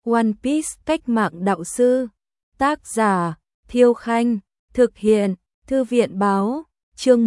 One Piece cách mạng đạo sư. Tác giả Thiêu Khanh. Thực hiện Thư viện báo. Chương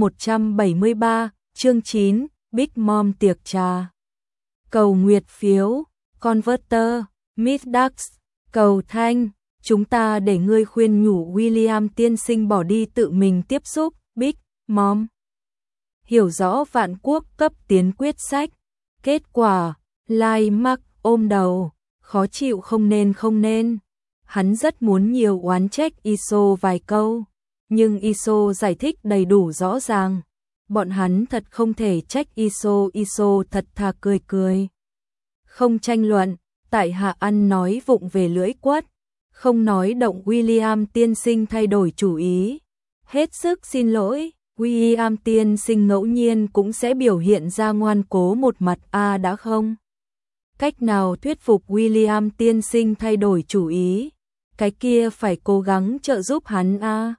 173, chương 9, Big Mom tiệc trà. Cầu nguyệt phiếu, Converter, Miss Dax, cầu thanh, chúng ta để ngươi khuyên nhủ William tiên sinh bỏ đi tự mình tiếp xúc, Big Mom. Hiểu rõ vạn quốc cấp tiến quyết sách. Kết quả, Lai Mark ôm đầu, khó chịu không nên. Hắn rất muốn nhiều oán trách Iso vài câu, nhưng Iso giải thích đầy đủ rõ ràng. Bọn hắn thật không thể trách Iso thật thà cười. Không tranh luận, tại hạ ăn nói vụng về lưỡi quất, không nói động William tiên sinh thay đổi chủ ý. Hết sức xin lỗi, William tiên sinh ngẫu nhiên cũng sẽ biểu hiện ra ngoan cố một mặt đã không? Cách nào thuyết phục William tiên sinh thay đổi chủ ý? Cái kia phải cố gắng trợ giúp hắn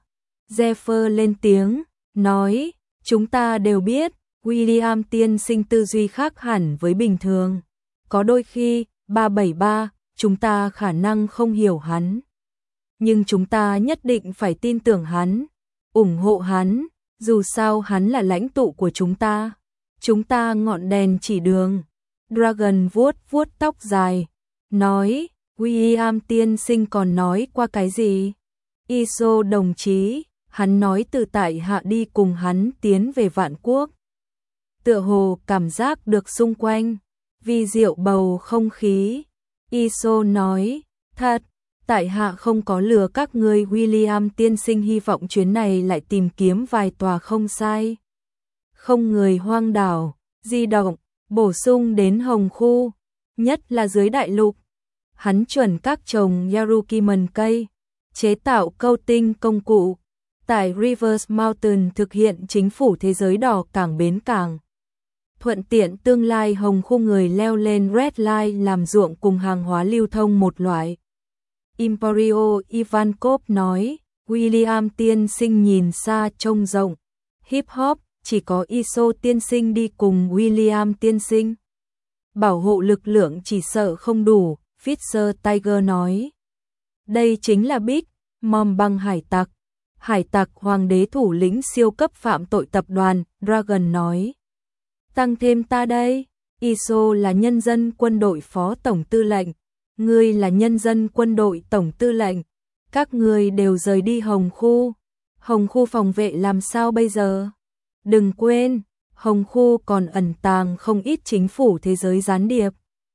Zephyr lên tiếng, nói, chúng ta đều biết, William tiên sinh tư duy khác hẳn với bình thường. Có đôi khi, 373, chúng ta khả năng không hiểu hắn. Nhưng chúng ta nhất định phải tin tưởng hắn, ủng hộ hắn, dù sao hắn là lãnh tụ của chúng ta. Chúng ta ngọn đèn chỉ đường. Dragon vuốt tóc dài, nói, William tiên sinh còn nói qua cái gì? Iso đồng chí, hắn nói từ tại hạ đi cùng hắn tiến về vạn quốc. Tựa hồ cảm giác được xung quanh, vì diệu bầu không khí. Iso nói, thật, tại hạ không có lừa các ngươi. William tiên sinh hy vọng chuyến này lại tìm kiếm vài tòa không sai. Không người hoang đảo, di động, bổ sung đến hồng khu, nhất là dưới đại lục. Hắn chuẩn các trồng Yarukiman cây, chế tạo câu tinh công cụ. Tại Rivers Mountain thực hiện chính phủ thế giới đỏ cảng bến cảng. Thuận tiện tương lai hồng khu người leo lên Red Line làm ruộng cùng hàng hóa lưu thông một loại. Emporio Ivankov nói, William tiên sinh nhìn xa trông rộng. Hip hop, chỉ có Iso tiên sinh đi cùng William tiên sinh. Bảo hộ lực lượng chỉ sợ không đủ, Fisher Tiger nói. Đây chính là Big Mom băng hải tặc. Hải tặc hoàng đế thủ lĩnh siêu cấp phạm tội tập đoàn, Dragon nói. Tăng thêm ta đây, Iso là nhân dân quân đội phó tổng tư lệnh, ngươi là nhân dân quân đội tổng tư lệnh, các ngươi đều rời đi hồng khu phòng vệ làm sao bây giờ? Đừng quên, hồng khu còn ẩn tàng không ít chính phủ thế giới gián điệp.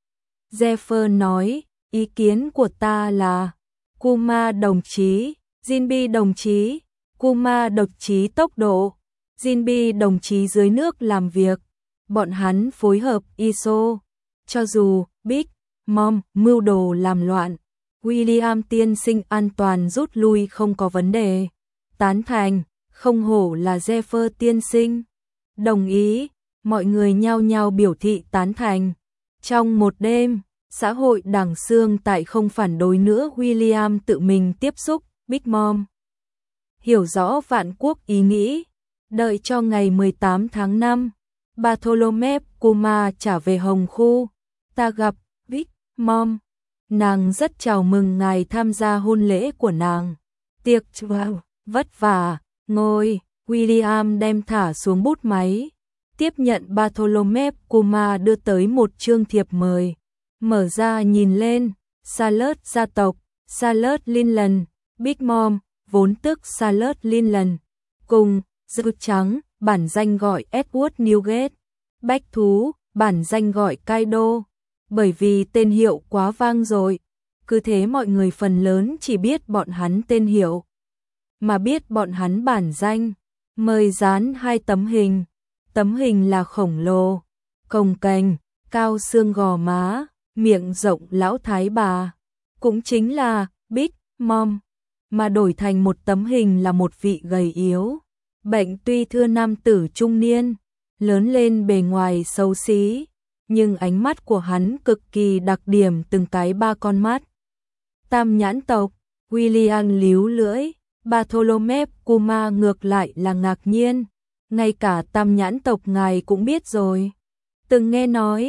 Zephyr nói, ý kiến của ta là, Kuma đồng chí, Jinbi đồng chí, Kuma độc chí tốc độ, Jinbi đồng chí dưới nước làm việc, bọn hắn phối hợp Iso, cho dù Big Mom mưu đồ làm loạn, William tiên sinh an toàn rút lui không có vấn đề. Tán thành, không hổ là Zephyr tiên sinh. Đồng ý, mọi người nhao nhao biểu thị tán thành. Trong một đêm, xã hội đảng xương tại không phản đối nữa. William tự mình tiếp xúc Big Mom. Hiểu rõ vạn quốc ý nghĩ. Đợi cho ngày 18 tháng 5, Bartholomew Kuma trả về hồng khu. Ta gặp Big Mom. Nàng rất chào mừng ngài tham gia hôn lễ của nàng. Tiệc vất vả, ngồi. William đem thả xuống bút máy, tiếp nhận Bartholomew Kuma đưa tới một chương thiệp mời. Mở ra nhìn lên, Salad gia tộc, Salad Linland, Big Mom, vốn tức Salad Linland, cùng Dư trắng, bản danh gọi Edward Newgate, Bách thú, bản danh gọi Kaido. Bởi vì tên hiệu quá vang rồi, cứ thế mọi người phần lớn chỉ biết bọn hắn tên hiệu, mà biết bọn hắn bản danh. Mời dán 2 tấm hình. Tấm hình là khổng lồ, cồng kềnh, cao xương gò má, miệng rộng lão thái bà, cũng chính là Big Mom, mà đổi thành một tấm hình là một vị gầy yếu, bệnh tuy thưa nam tử trung niên, lớn lên bề ngoài xấu xí, nhưng ánh mắt của hắn cực kỳ đặc điểm, từng cái 3 con mắt. Tam nhãn tộc. William líu lưỡi. Bartholomew Kuma ngược lại là ngạc nhiên, ngay cả tam nhãn tộc ngài cũng biết rồi. Từng nghe nói,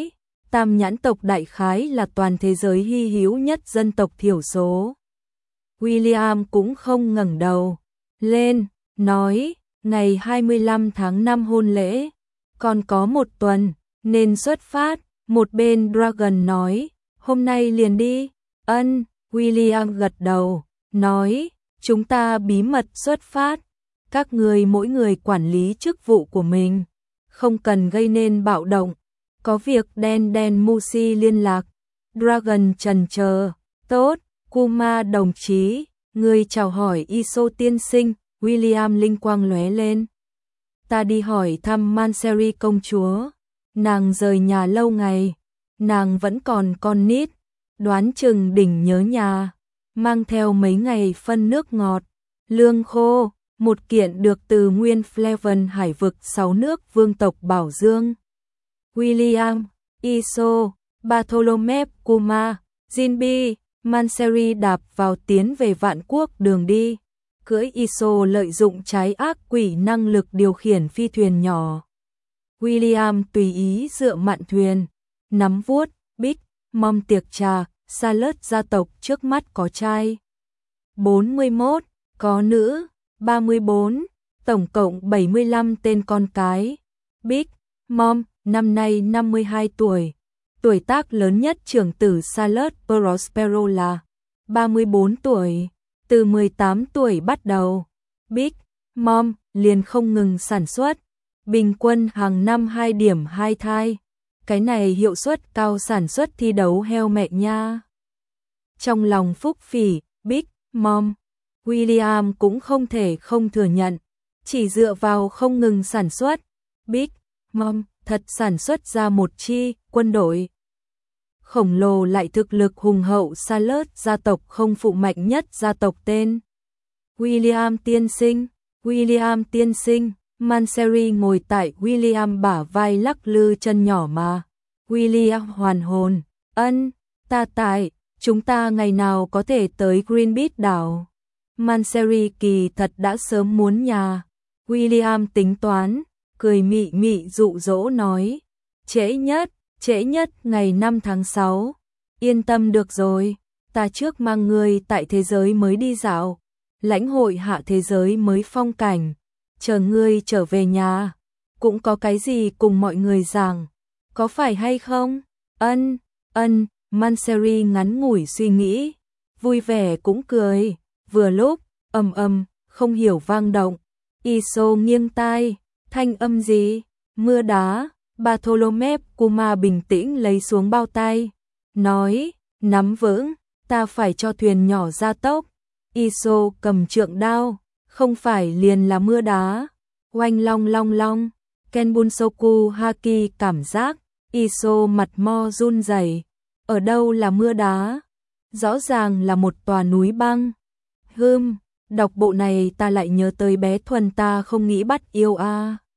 Tam nhãn tộc đại khái là toàn thế giới hy hữu nhất dân tộc thiểu số. William cũng không ngẩng đầu lên, nói, ngày 25 tháng 5 hôn lễ, còn có 1 tuần, nên xuất phát. Một bên Dragon nói, hôm nay liền đi. Ân, William gật đầu, nói, chúng ta bí mật xuất phát. Các người mỗi người quản lý chức vụ của mình, không cần gây nên bạo động. Có việc đen Musi liên lạc. Dragon chần chờ, tốt, Kuma đồng chí, người chào hỏi Iso tiên sinh. William linh quang lóe lên. Ta đi hỏi thăm Manseri công chúa. Nàng rời nhà lâu ngày, nàng vẫn còn con nít, đoán chừng đỉnh nhớ nhà, mang theo mấy ngày phân nước ngọt, lương khô, 1 kiện được từ nguyên Fleven hải vực 6 nước vương tộc bảo dương. William, Iso, Bartholomew, Kuma, Jinbi, Manseri đạp vào tiến về Vạn Quốc đường đi. Cưỡi Iso lợi dụng trái ác quỷ năng lực điều khiển phi thuyền nhỏ. William tùy ý dựa mạn thuyền, nắm vuốt, Big Mom tiệc trà, Salad gia tộc trước mắt có trai 41, có nữ 34, tổng cộng 75 tên con cái. Big Mom năm nay 52 tuổi, tuổi tác lớn nhất trưởng tử Salad Prospero là 34 tuổi. Từ 18 tuổi bắt đầu, Big Mom liền không ngừng sản xuất, bình quân hàng năm 2.2 thai. Cái này hiệu suất cao sản xuất thi đấu heo mẹ nha. Trong lòng phúc phỉ, Big Mom, William cũng không thể không thừa nhận, chỉ dựa vào không ngừng sản xuất, Big Mom thật sản xuất ra một chi quân đội khổng lồ lại thực lực hùng hậu. Salad gia tộc không phụ mạnh nhất gia tộc tên William tiên sinh. William tiên sinh, Manseri ngồi tại William bả vai lắc lư chân nhỏ mà. William hoàn hồn, ân, ta tại, chúng ta ngày nào có thể tới Green Beach đảo. Manseri kỳ thật đã sớm muốn nhà. William tính toán, cười mị mị dụ dỗ nói, trễ nhất ngày 5 tháng 6. Yên tâm được rồi, ta trước mang ngươi tại thế giới mới đi dạo, lãnh hội hạ thế giới mới phong cảnh, chờ ngươi trở về nhà, cũng có cái gì cùng mọi người giảng, có phải hay không? Ân, Manseri ngắn ngủi suy nghĩ, vui vẻ cũng cười, vừa lúc, không hiểu vang động, Iso nghiêng tai, thanh âm gì? Mưa đá. Bartholomew Kuma bình tĩnh lấy xuống bao tay, nói, nắm vững, ta phải cho thuyền nhỏ ra tốc. Iso cầm trượng đao, không phải liền là mưa đá. Oanh long long, Kenbunsoku Haki cảm giác, Iso mặt mo run rẩy, ở đâu là mưa đá? Rõ ràng là một tòa núi băng. Đọc bộ này ta lại nhớ tới bé Thuần ta không nghĩ bắt yêu a.